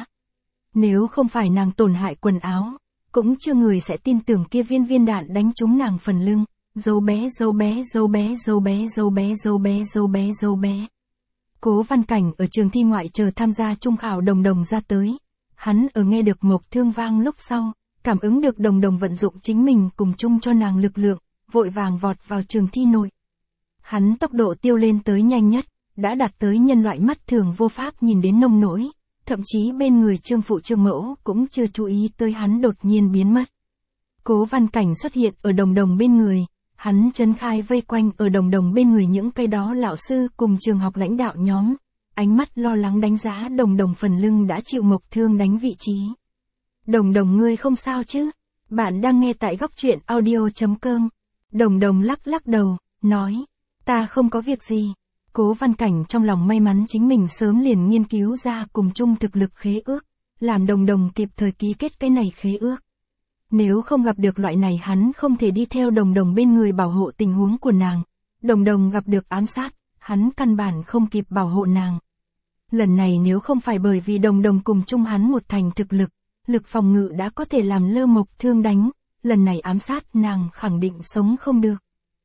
Nếu không phải nàng tổn hại quần áo, cũng chưa người sẽ tin tưởng kia viên đạn đánh trúng nàng phần lưng. Dâu bé dâu bé dâu bé dâu bé dâu bé dâu bé dâu bé dâu bé. Cố Văn Cảnh ở trường thi ngoại chờ tham gia trung khảo Đồng Đồng ra tới. Hắn ở nghe được Mộc Thương vang lúc sau, cảm ứng được Đồng Đồng vận dụng chính mình cùng chung cho nàng lực lượng, vội vàng vọt vào trường thi nội. Hắn tốc độ tiêu lên tới nhanh nhất, đã đạt tới nhân loại mắt thường vô pháp nhìn đến nông nỗi, thậm chí bên người Trương Phụ Trương Mẫu cũng chưa chú ý tới hắn đột nhiên biến mất. Cố Văn Cảnh xuất hiện ở Đồng Đồng bên người, hắn trấn khai vây quanh ở Đồng Đồng bên người những cái đó lão sư cùng trường học lãnh đạo nhóm, ánh mắt lo lắng đánh giá Đồng Đồng phần lưng đã chịu Mộc Thương đánh vị trí. Đồng Đồng ngươi không sao chứ? Bạn đang nghe tại góc truyện audio.com. Đồng Đồng lắc lắc đầu, nói, ta không có việc gì. Cố Văn Cảnh trong lòng may mắn chính mình sớm liền nghiên cứu ra cùng chung thực lực khế ước, làm Đồng Đồng kịp thời ký kết cái này khế ước. Nếu không gặp được loại này hắn không thể đi theo Đồng Đồng bên người bảo hộ tình huống của nàng. Đồng Đồng gặp được ám sát, hắn căn bản không kịp bảo hộ nàng. Lần này nếu không phải bởi vì Đồng Đồng cùng chung hắn một thành thực lực, lực phòng ngự đã có thể làm lơ Mộc Thương đánh, lần này ám sát nàng khẳng định sống không được.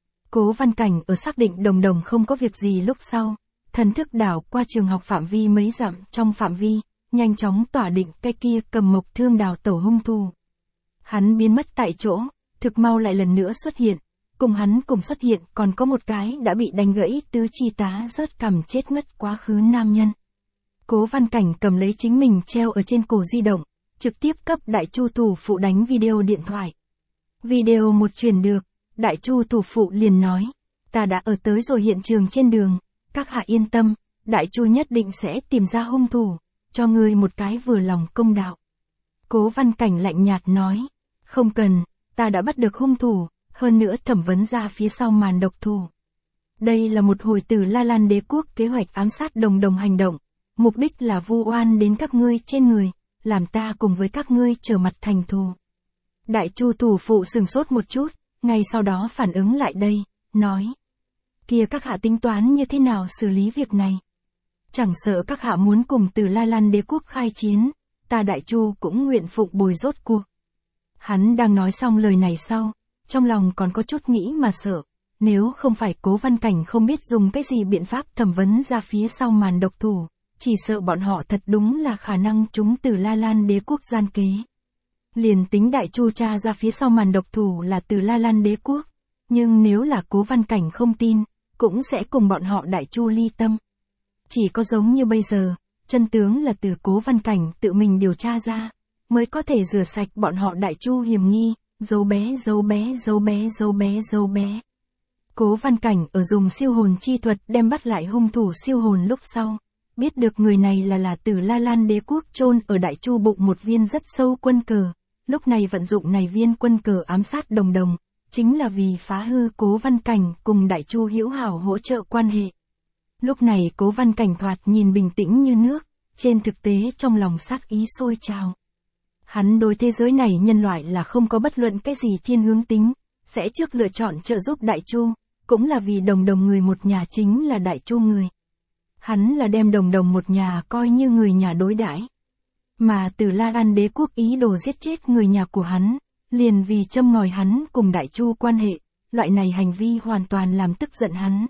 Cố Văn Cảnh ở xác định Đồng Đồng không có việc gì lúc sau, thần thức đảo qua trường học phạm vi mấy dặm trong phạm vi, nhanh chóng tỏa định cái kia cầm Mộc Thương đào tẩu hung thủ. Hắn biến mất tại chỗ, thực mau lại lần nữa xuất hiện, cùng hắn cùng xuất hiện còn có một cái đã bị đánh gãy tứ chi tá rớt cằm chết ngất quá khứ nam nhân. Cố Văn Cảnh cầm lấy chính mình treo ở trên cổ di động, trực tiếp cấp Đại Chu thủ phụ đánh video điện thoại. Video một truyền được, Đại Chu thủ phụ liền nói, ta đã ở tới rồi hiện trường trên đường, các hạ yên tâm, Đại Chu nhất định sẽ tìm ra hung thủ, cho ngươi một cái vừa lòng công đạo. Cố Văn Cảnh lạnh nhạt nói, không cần, ta đã bắt được hung thủ, hơn nữa thẩm vấn ra phía sau màn độc thủ. Đây là một hồi từ La Lan đế quốc kế hoạch ám sát Đồng Đồng hành động, mục đích là vu oan đến các ngươi trên người, làm ta cùng với các ngươi trở mặt thành thù. Đại Chu thủ phụ sừng sốt một chút, ngay sau đó phản ứng lại đây, nói, kia các hạ tính toán như thế nào xử lý việc này? Chẳng sợ các hạ muốn cùng từ La Lan đế quốc khai chiến, ta Đại Chu cũng nguyện phụng bồi rốt cuộc. Hắn đang nói xong lời này sau, trong lòng còn có chút nghĩ mà sợ, nếu không phải Cố Văn Cảnh không biết dùng cái gì biện pháp thẩm vấn ra phía sau màn độc thủ, chỉ sợ bọn họ thật đúng là khả năng chúng từ La Lan đế quốc gian kế. Liền tính Đại Chu tra ra phía sau màn độc thủ là từ La Lan đế quốc, nhưng nếu là Cố Văn Cảnh không tin, cũng sẽ cùng bọn họ Đại Chu ly tâm. Chỉ có giống như bây giờ, chân tướng là từ Cố Văn Cảnh tự mình điều tra ra, mới có thể rửa sạch bọn họ Đại Chu hiểm nghi, dấu bé dấu bé dấu bé dấu bé dấu bé. Cố Văn Cảnh ở dùng siêu hồn chi thuật đem bắt lại hung thủ siêu hồn lúc sau, biết được người này là từ La Lan đế quốc chôn ở Đại Chu bụng một viên rất sâu quân cờ, lúc này vận dụng này viên quân cờ ám sát Đồng Đồng, chính là vì phá hư Cố Văn Cảnh cùng Đại Chu hữu hảo hỗ trợ quan hệ. Lúc này Cố Văn Cảnh thoạt nhìn bình tĩnh như nước, trên thực tế trong lòng sát ý sôi trào. Hắn đối thế giới này nhân loại là không có bất luận cái gì thiên hướng tính, sẽ trước lựa chọn trợ giúp Đại Chu, cũng là vì Đồng Đồng người một nhà chính là Đại Chu người. Hắn là đem Đồng Đồng một nhà coi như người nhà đối đãi. Mà từ La Lan đế quốc ý đồ giết chết người nhà của hắn, liền vì châm ngòi hắn cùng Đại Chu quan hệ, loại này hành vi hoàn toàn làm tức giận hắn.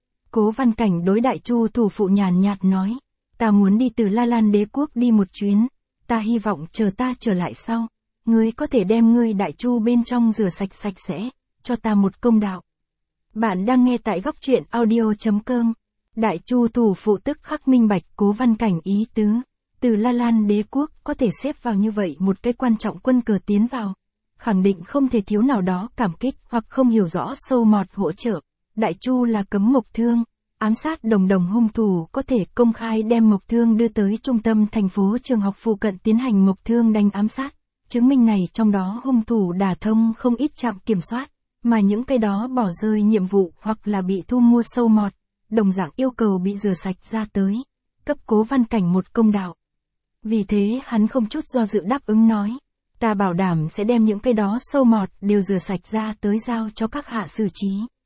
Cố Văn Cảnh đối Đại Chu thủ phụ nhàn nhạt nói, ta muốn đi từ La Lan đế quốc đi một chuyến, ta hy vọng chờ ta trở lại sau, ngươi có thể đem ngươi Đại Chu bên trong rửa sạch sạch sẽ, cho ta một công đạo. Bạn đang nghe tại góc truyện audio.com. Đại Chu thủ phụ tức khắc minh bạch Cố Văn Cảnh ý tứ, từ La Lan đế quốc có thể xếp vào như vậy một cái quan trọng quân cờ tiến vào, khẳng định không thể thiếu nào đó cảm kích hoặc không hiểu rõ sâu mọt hỗ trợ. Đại Chu là cấm Mộc Thương, ám sát Đồng Đồng hung thủ có thể công khai đem Mộc Thương đưa tới trung tâm thành phố trường học phụ cận tiến hành Mộc Thương đánh ám sát, chứng minh này trong đó hung thủ đả thông không ít trạm kiểm soát, mà những cái đó bỏ rơi nhiệm vụ hoặc là bị thu mua sâu mọt, đồng dạng yêu cầu bị rửa sạch ra tới, cấp Cố Văn Cảnh một công đạo. Vì thế hắn không chút do dự đáp ứng nói, ta bảo đảm sẽ đem những cái đó sâu mọt đều rửa sạch ra tới giao cho các hạ xử trí.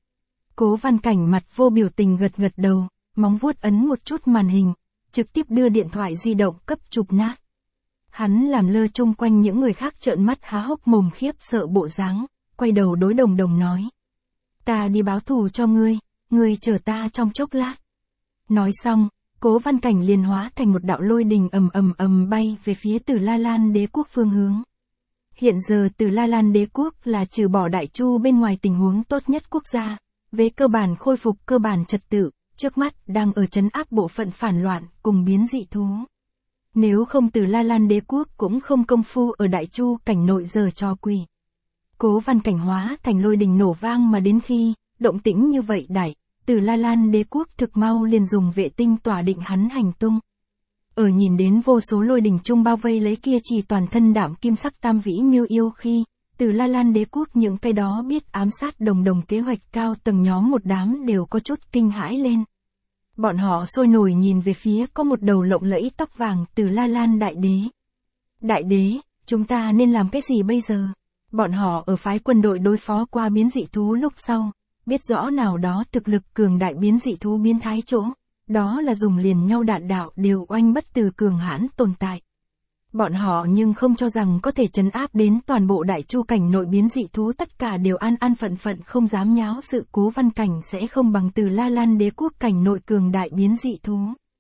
Cố Văn Cảnh mặt vô biểu tình gật gật đầu, móng vuốt ấn một chút màn hình, trực tiếp đưa điện thoại di động cấp chụp nát. Hắn làm lơ chung quanh những người khác trợn mắt há hốc mồm khiếp sợ bộ dáng, quay đầu đối Đồng Đồng nói. Ta đi báo thù cho ngươi chờ ta trong chốc lát. Nói xong, Cố Văn Cảnh liền hóa thành một đạo lôi đình ầm bay về phía Tử La Lan Đế quốc phương hướng. Hiện giờ Tử La Lan Đế quốc là trừ bỏ Đại Chu bên ngoài tình huống tốt nhất quốc gia, về cơ bản khôi phục cơ bản trật tự, trước mắt đang ở trấn áp bộ phận phản loạn cùng biến dị thú. Nếu không Tử La Lan Đế quốc cũng không công phu ở Đại Chu cảnh nội giở trò quỷ. Cố Văn Cảnh hóa thành lôi đình nổ vang mà đến khi, động tĩnh như vậy đại, Tử La Lan Đế quốc thực mau liền dùng vệ tinh tỏa định hắn hành tung. Ở nhìn đến vô số lôi đình chung bao vây lấy kia chỉ toàn thân đạm kim sắc tam vĩ miêu yêu khi, Tử La Lan Đế quốc những cái đó biết ám sát Đồng Đồng kế hoạch cao tầng nhóm một đám đều có chút kinh hãi lên. Bọn họ sôi nổi nhìn về phía có một đầu lộng lẫy tóc vàng Tử La Lan đại đế. Đại đế, chúng ta nên làm cái gì bây giờ? Bọn họ ở phái quân đội đối phó qua biến dị thú lúc sau, biết rõ nào đó thực lực cường đại biến dị thú biến thái chỗ, đó là dùng liền nhau đạn đạo đều oanh bất từ cường hãn tồn tại. Bọn họ nhưng không cho rằng có thể trấn áp đến toàn bộ Đại Chu cảnh nội biến dị thú tất cả đều an phận không dám nháo sự. Cố Văn Cảnh sẽ không bằng Tử La Lan Đế quốc cảnh nội cường đại biến dị thú.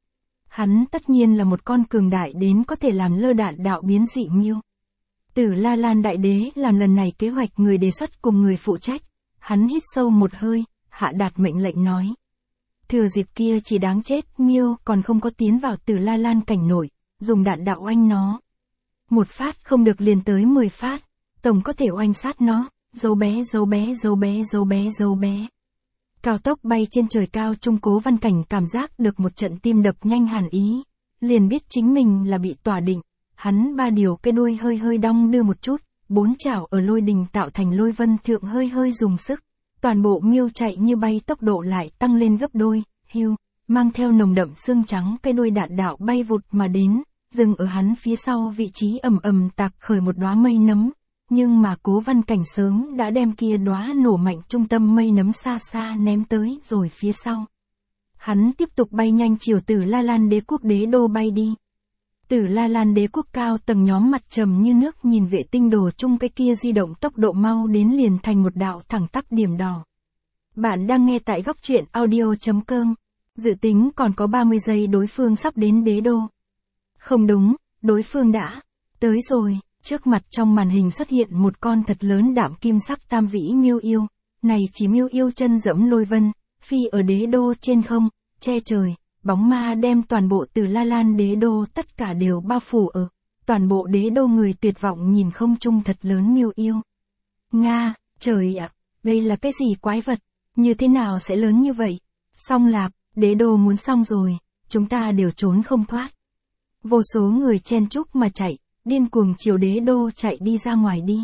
Hắn tất nhiên là một con cường đại đến có thể làm lơ đạn đạo biến dị miêu. Tử La Lan đại đế làm lần này kế hoạch người đề xuất cùng người phụ trách, hắn hít sâu một hơi, hạ đạt mệnh lệnh nói. Thừa dịp kia chỉ đáng chết miêu còn không có tiến vào Tử La Lan cảnh nội, dùng đạn đạo oanh nó. Một phát không được liền tới 10 phát, tổng có thể oanh sát nó, dấu bé. Cao tốc bay trên trời cao trung Cố Văn Cảnh cảm giác được một trận tim đập nhanh hẳn ý, liền biết chính mình là bị tỏa định, hắn ba điều cái đuôi hơi đong đưa một chút, bốn chảo ở lôi đình tạo thành lôi vân thượng hơi dùng sức, toàn bộ miêu chạy như bay tốc độ lại tăng lên gấp đôi, hưu, mang theo nồng đậm xương trắng cái đuôi đạn đạo bay vụt mà đến. Dừng ở hắn phía sau vị trí ầm tạc khởi một đóa mây nấm, nhưng mà Cố Văn Cảnh sớm đã đem kia đóa nổ mạnh trung tâm mây nấm xa ném tới rồi phía sau. Hắn tiếp tục bay nhanh chiều Tử La Lan Đế quốc đế đô bay đi. Tử La Lan Đế quốc cao tầng nhóm mặt trầm như nước nhìn vệ tinh đồ chung cái kia di động tốc độ mau đến liền thành một đạo thẳng tắp điểm đỏ. Bạn đang nghe tại góc truyện audio.com. Dự tính còn có 30 giây đối phương sắp đến đế đô. Không đúng, đối phương đã tới rồi, trước mặt trong màn hình xuất hiện một con thật lớn đạm kim sắc tam vĩ miêu yêu, này chỉ miêu yêu chân dẫm lôi vân, phi ở đế đô trên không, che trời, bóng ma đem toàn bộ Tử La Lan đế đô tất cả đều bao phủ ở, toàn bộ đế đô người tuyệt vọng nhìn không trung thật lớn miêu yêu. Nga, trời ạ, đây là cái gì quái vật, như thế nào sẽ lớn như vậy? Xong lạp, đế đô muốn xong rồi, chúng ta đều trốn không thoát. Vô số người chen chúc mà chạy, điên cuồng chiều đế đô chạy đi ra ngoài đi.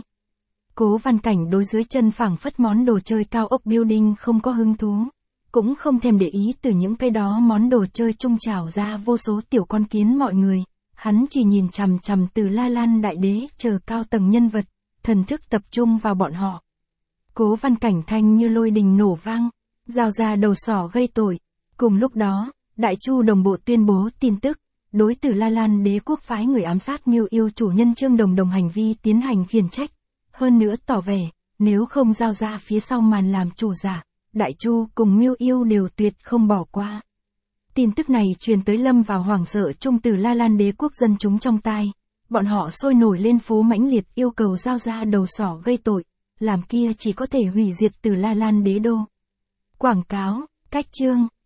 Cố Văn Cảnh đối dưới chân phảng phất món đồ chơi cao ốc building không có hứng thú, cũng không thèm để ý từ những cái đó món đồ chơi trung trào ra vô số tiểu con kiến mọi người, hắn chỉ nhìn chằm Tử La Lan đại đế chờ cao tầng nhân vật, thần thức tập trung vào bọn họ. Cố Văn Cảnh thanh như lôi đình nổ vang, rào ra đầu sỏ gây tội. Cùng lúc đó, Đại Chu đồng bộ tuyên bố tin tức, đối Tử La Lan đế quốc phái người ám sát miêu yêu chủ nhân Trương Đồng Đồng hành vi tiến hành khiển trách, hơn nữa tỏ vẻ, nếu không giao ra phía sau màn làm chủ giả, Đại Chu cùng miêu yêu đều tuyệt không bỏ qua. Tin tức này truyền tới lâm vào hoảng sợ trung Tử La Lan đế quốc dân chúng trong tai, bọn họ sôi nổi lên phố mãnh liệt yêu cầu giao ra đầu sỏ gây tội, làm kia chỉ có thể hủy diệt Tử La Lan đế đô. Quảng cáo, cách chương,